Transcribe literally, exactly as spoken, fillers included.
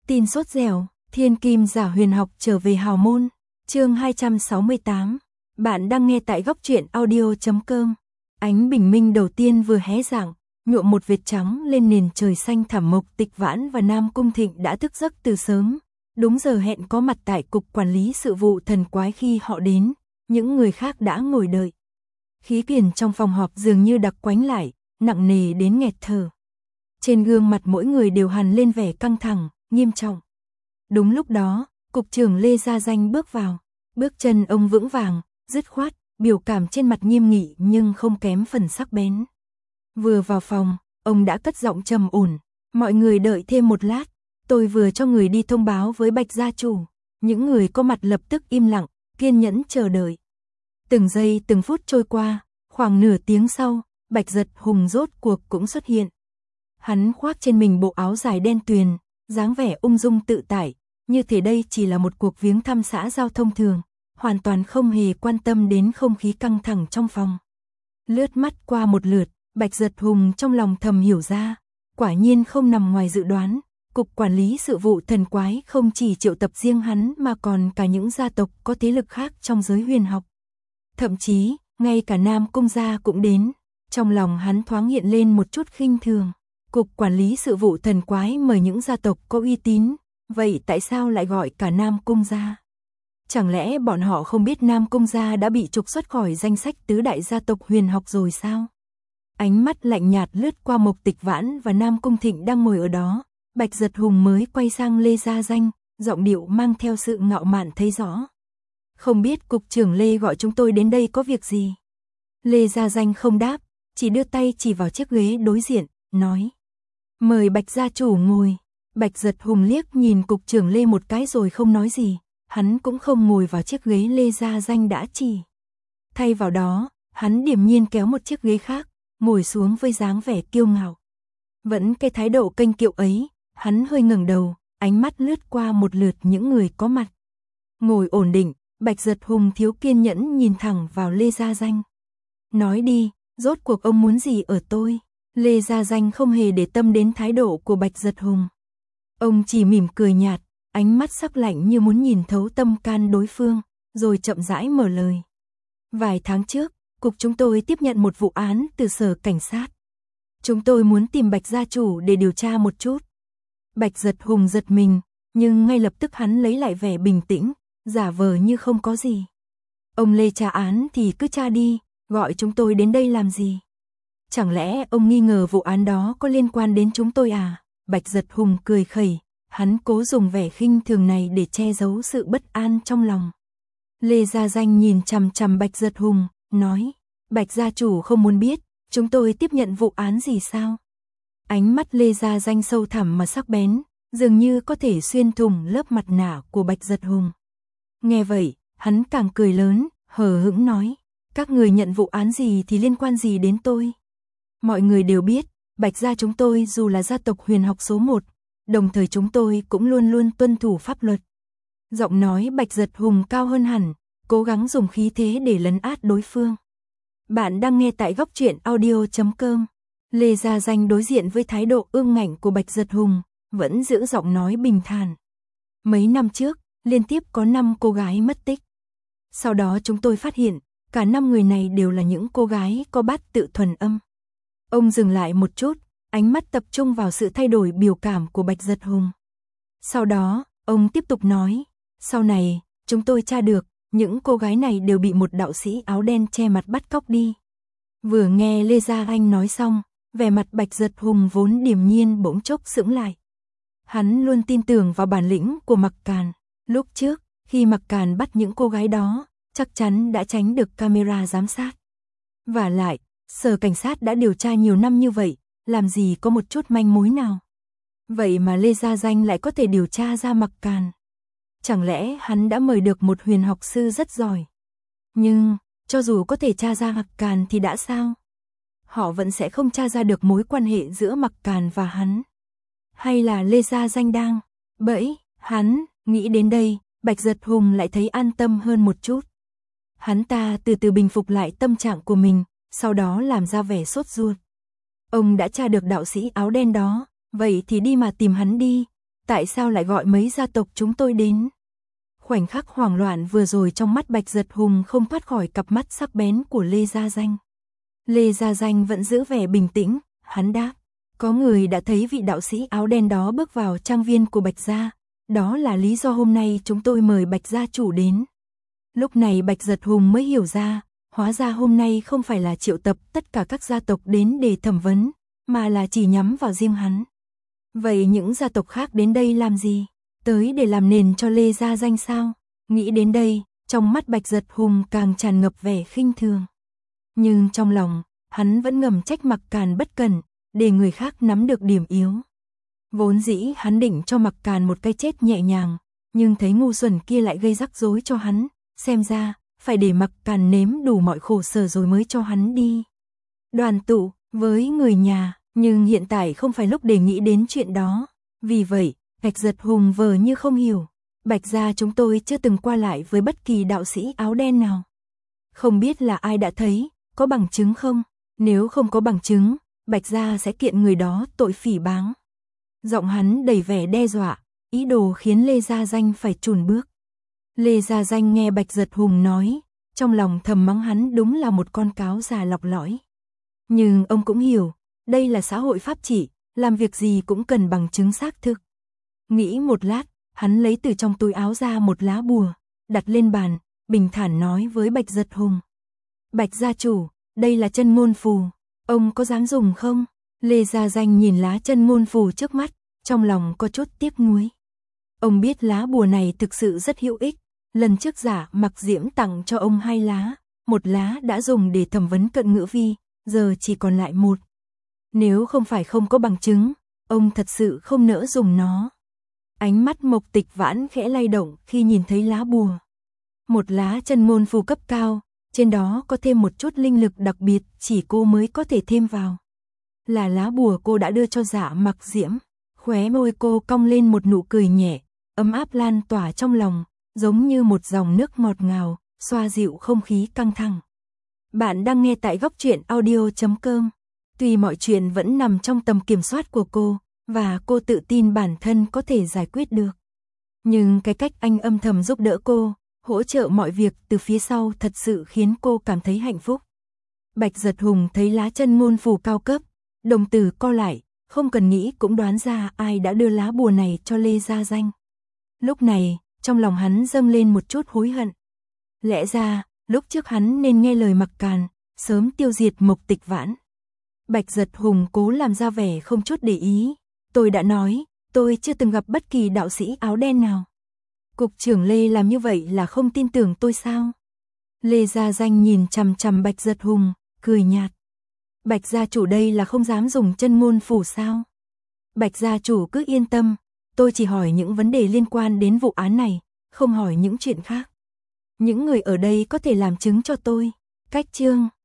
Tin sốt dẻo, thiên kim giả huyền học trở về hào môn. Chương hai trăm sáu mươi tám. Bạn đang nghe tại góc truyện audio chấm com. Ánh bình minh đầu tiên vừa hé rạng, nhuộm một vệt trắng lên nền trời xanh thẳm. Mộc Tịch Vãn và Nam Cung Thịnh đã thức giấc từ sớm, đúng giờ hẹn có mặt tại cục quản lý sự vụ thần quái. Khi họ đến, những người khác đã ngồi đợi. Khí quyển trong phòng họp dường như đặc quánh lại, nặng nề đến nghẹt thở. Trên gương mặt mỗi người đều hằn lên vẻ căng thẳng, nghiêm trọng. Đúng lúc đó, cục trưởng Lê Gia Danh bước vào, bước chân ông vững vàng, dứt khoát, biểu cảm trên mặt nghiêm nghị nhưng không kém phần sắc bén. Vừa vào phòng, ông đã cất giọng trầm ổn, "Mọi người đợi thêm một lát, tôi vừa cho người đi thông báo với Bạch gia chủ." Những người có mặt lập tức im lặng, kiên nhẫn chờ đợi. Từng giây từng phút trôi qua, khoảng nửa tiếng sau, Bạch Giật Hùng rốt cuộc cũng xuất hiện. Hắn khoác trên mình bộ áo dài đen tuyền, dáng vẻ ung dung tự tại, như thể đây chỉ là một cuộc viếng thăm xã giao thông thường, hoàn toàn không hề quan tâm đến không khí căng thẳng trong phòng. Lướt mắt qua một lượt, Bạch Giật Hùng trong lòng thầm hiểu ra, quả nhiên không nằm ngoài dự đoán, cục quản lý sự vụ thần quái không chỉ triệu tập riêng hắn mà còn cả những gia tộc có thế lực khác trong giới huyền học. Thậm chí, ngay cả Nam Cung gia cũng đến. Trong lòng hắn thoáng hiện lên một chút khinh thường. Cục quản lý sự vụ thần quái mời những gia tộc có uy tín, vậy tại sao lại gọi cả Nam Cung gia? Chẳng lẽ bọn họ không biết Nam Cung gia đã bị trục xuất khỏi danh sách tứ đại gia tộc huyền học rồi sao? Ánh mắt lạnh nhạt lướt qua Mộc Tịch Vãn và Nam Cung Thịnh đang ngồi ở đó, Bạch Giật Hùng mới quay sang Lê Gia Danh, giọng điệu mang theo sự ngạo mạn thấy rõ. "Không biết cục trưởng Lê gọi chúng tôi đến đây có việc gì?" Lê Gia Danh không đáp, chỉ đưa tay chỉ vào chiếc ghế đối diện, nói: "Mời Bạch gia chủ ngồi." Bạch Giật Hùng liếc nhìn cục trưởng Lê một cái rồi không nói gì, hắn cũng không ngồi vào chiếc ghế Lê Gia Danh đã chỉ. Thay vào đó, hắn điềm nhiên kéo một chiếc ghế khác, ngồi xuống với dáng vẻ kiêu ngạo. Vẫn cái thái độ kênh kiệu ấy, hắn hơi ngẩng đầu, ánh mắt lướt qua một lượt những người có mặt. Ngồi ổn định, Bạch Giật Hùng thiếu kiên nhẫn nhìn thẳng vào Lê Gia Danh. "Nói đi, rốt cuộc ông muốn gì ở tôi?" Lê Gia Danh không hề để tâm đến thái độ của Bạch Giật Hùng. Ông chỉ mỉm cười nhạt, ánh mắt sắc lạnh như muốn nhìn thấu tâm can đối phương, rồi chậm rãi mở lời. "Vài tháng trước, cục chúng tôi tiếp nhận một vụ án từ sở cảnh sát. Chúng tôi muốn tìm Bạch gia chủ để điều tra một chút." Bạch Giật Hùng giật mình, nhưng ngay lập tức hắn lấy lại vẻ bình tĩnh, giả vờ như không có gì. "Ông Lê tra án thì cứ tra đi, gọi chúng tôi đến đây làm gì? Chẳng lẽ ông nghi ngờ vụ án đó có liên quan đến chúng tôi à?" Bạch Giật Hùng cười khẩy, hắn cố dùng vẻ khinh thường này để che giấu sự bất an trong lòng. Lê Gia Danh nhìn chằm chằm Bạch Giật Hùng, nói: "Bạch gia chủ không muốn biết, chúng tôi tiếp nhận vụ án gì sao?" Ánh mắt Lê Gia Danh sâu thẳm mà sắc bén, dường như có thể xuyên thủng lớp mặt nạ của Bạch Giật Hùng. Nghe vậy, hắn càng cười lớn, hờ hững nói: "Các người nhận vụ án gì thì liên quan gì đến tôi? Mọi người đều biết, Bạch gia chúng tôi dù là gia tộc huyền học số một, đồng thời chúng tôi cũng luôn luôn tuân thủ pháp luật." Giọng nói Bạch Giật Hùng cao hơn hẳn, cố gắng dùng khí thế để lấn át đối phương. Bạn đang nghe tại góc truyện audio chấm com. Lê Gia Danh đối diện với thái độ ương ngạnh của Bạch Giật Hùng, vẫn giữ giọng nói bình thản. "Mấy năm trước, liên tiếp có năm cô gái mất tích. Sau đó chúng tôi phát hiện, cả năm người này đều là những cô gái có bát tự thuần âm." Ông dừng lại một chút, ánh mắt tập trung vào sự thay đổi biểu cảm của Bạch Giật Hùng. Sau đó, ông tiếp tục nói: "Sau này, chúng tôi tra được, những cô gái này đều bị một đạo sĩ áo đen che mặt bắt cóc đi." Vừa nghe Lê Gia Anh nói xong, vẻ mặt Bạch Giật Hùng vốn điềm nhiên bỗng chốc sững lại. Hắn luôn tin tưởng vào bản lĩnh của Mặc Càn. Lúc trước, khi Mặc Càn bắt những cô gái đó, chắc chắn đã tránh được camera giám sát. Vả lại, sở cảnh sát đã điều tra nhiều năm như vậy, làm gì có một chút manh mối nào. Vậy mà Lê Gia Danh lại có thể điều tra ra Mặc Càn. Chẳng lẽ hắn đã mời được một huyền học sư rất giỏi? Nhưng, cho dù có thể tra ra Mặc Càn thì đã sao? Họ vẫn sẽ không tra ra được mối quan hệ giữa Mặc Càn và hắn. Hay là Lê Gia Danh đang bẫy hắn? Nghĩ đến đây, Bạch Giật Hùng lại thấy an tâm hơn một chút. Hắn ta từ từ bình phục lại tâm trạng của mình, sau đó làm ra vẻ sốt ruột. Ông đã tra được đạo sĩ áo đen đó, vậy thì đi mà tìm hắn đi. tại sao lại gọi mấy gia tộc chúng tôi đến? Khoảnh khắc hoảng loạn vừa rồi trong mắt Bạch Giật Hùng không thoát khỏi cặp mắt sắc bén của Lê Gia Danh. Lê Gia Danh vẫn giữ vẻ bình tĩnh, hắn đáp, có người đã thấy vị đạo sĩ áo đen đó bước vào trang viên của Bạch Gia, đó là lý do hôm nay chúng tôi mời Bạch Gia chủ đến. Lúc này Bạch Giật Hùng mới hiểu ra, hóa ra hôm nay không phải là triệu tập tất cả các gia tộc đến để thẩm vấn, mà là chỉ nhắm vào riêng hắn. Vậy những gia tộc khác đến đây làm gì? Tới để làm nền cho Lê Gia Danh sao? Nghĩ đến đây, trong mắt Bạch Giật Hùng càng tràn ngập vẻ khinh thường. Nhưng trong lòng, hắn vẫn ngầm trách Mặc Càn bất cẩn, để người khác nắm được điểm yếu. Vốn dĩ hắn định cho Mặc Càn một cái chết nhẹ nhàng, nhưng thấy ngu xuẩn kia lại gây rắc rối cho hắn, xem ra, phải để Mặc Càn nếm đủ mọi khổ sở rồi mới cho hắn đi. Đoàn tụ, với người nhà, nhưng hiện tại không phải lúc để nghĩ đến chuyện đó. Vì vậy, Bạch Giật Hùng vờ như không hiểu. Bạch Gia chúng tôi chưa từng qua lại với bất kỳ đạo sĩ áo đen nào. Không biết là ai đã thấy, có bằng chứng không? Nếu không có bằng chứng, Bạch Gia sẽ kiện người đó tội phỉ báng. Giọng hắn đầy vẻ đe dọa, ý đồ khiến Lê Gia Danh phải chùn bước. Lê Gia Danh nghe Bạch Giật Hùng nói, trong lòng thầm mắng hắn đúng là một con cáo già lọc lõi. Nhưng ông cũng hiểu, đây là xã hội pháp trị, làm việc gì cũng cần bằng chứng xác thực. Nghĩ một lát, hắn lấy từ trong túi áo ra một lá bùa, đặt lên bàn, bình thản nói với Bạch Giật Hùng. Bạch gia chủ, đây là chân ngôn phù, ông có dám dùng không? Lê Gia Danh nhìn lá chân ngôn phù trước mắt, trong lòng có chút tiếc nuối. Ông biết lá bùa này thực sự rất hữu ích, lần trước Giả Mặc Diễm tặng cho ông hai lá, một lá đã dùng để thẩm vấn Cận Ngữ Vi, giờ chỉ còn lại một. Nếu không phải không có bằng chứng, ông thật sự không nỡ dùng nó. Ánh mắt Mộc Tịch Vãn khẽ lay động khi nhìn thấy lá bùa. Một lá chân ngôn phù cấp cao, trên đó có thêm một chút linh lực đặc biệt chỉ cô mới có thể thêm vào. Là lá bùa cô đã đưa cho Giả Mặc Diễm. Khóe môi cô cong lên một nụ cười nhẹ, ấm áp lan tỏa trong lòng, giống như một dòng nước ngọt ngào, xoa dịu không khí căng thẳng. Bạn đang nghe tại góc truyện audio chấm com. Tuy mọi chuyện vẫn nằm trong tầm kiểm soát của cô, và cô tự tin bản thân có thể giải quyết được. Nhưng cái cách anh âm thầm giúp đỡ cô, hỗ trợ mọi việc từ phía sau thật sự khiến cô cảm thấy hạnh phúc. Bạch Giật Hùng thấy lá chân ngôn phù cao cấp, đồng tử co lại, không cần nghĩ cũng đoán ra ai đã đưa lá bùa này cho Lê Gia Danh. Lúc này, trong lòng hắn dâng lên một chút hối hận. Lẽ ra, lúc trước hắn nên nghe lời Mặc Càn, sớm tiêu diệt Mộc Tịch Vãn. Bạch Giật Hùng cố làm ra vẻ không chút để ý. Tôi đã nói, tôi chưa từng gặp bất kỳ đạo sĩ áo đen nào. Cục trưởng Lê làm như vậy là không tin tưởng tôi sao? Lê Gia Danh nhìn chằm chằm Bạch Giật Hùng, cười nhạt. Bạch gia chủ đây là không dám dùng chân ngôn phù sao? Bạch gia chủ cứ yên tâm, tôi chỉ hỏi những vấn đề liên quan đến vụ án này, không hỏi những chuyện khác. Những người ở đây có thể làm chứng cho tôi. Cách chương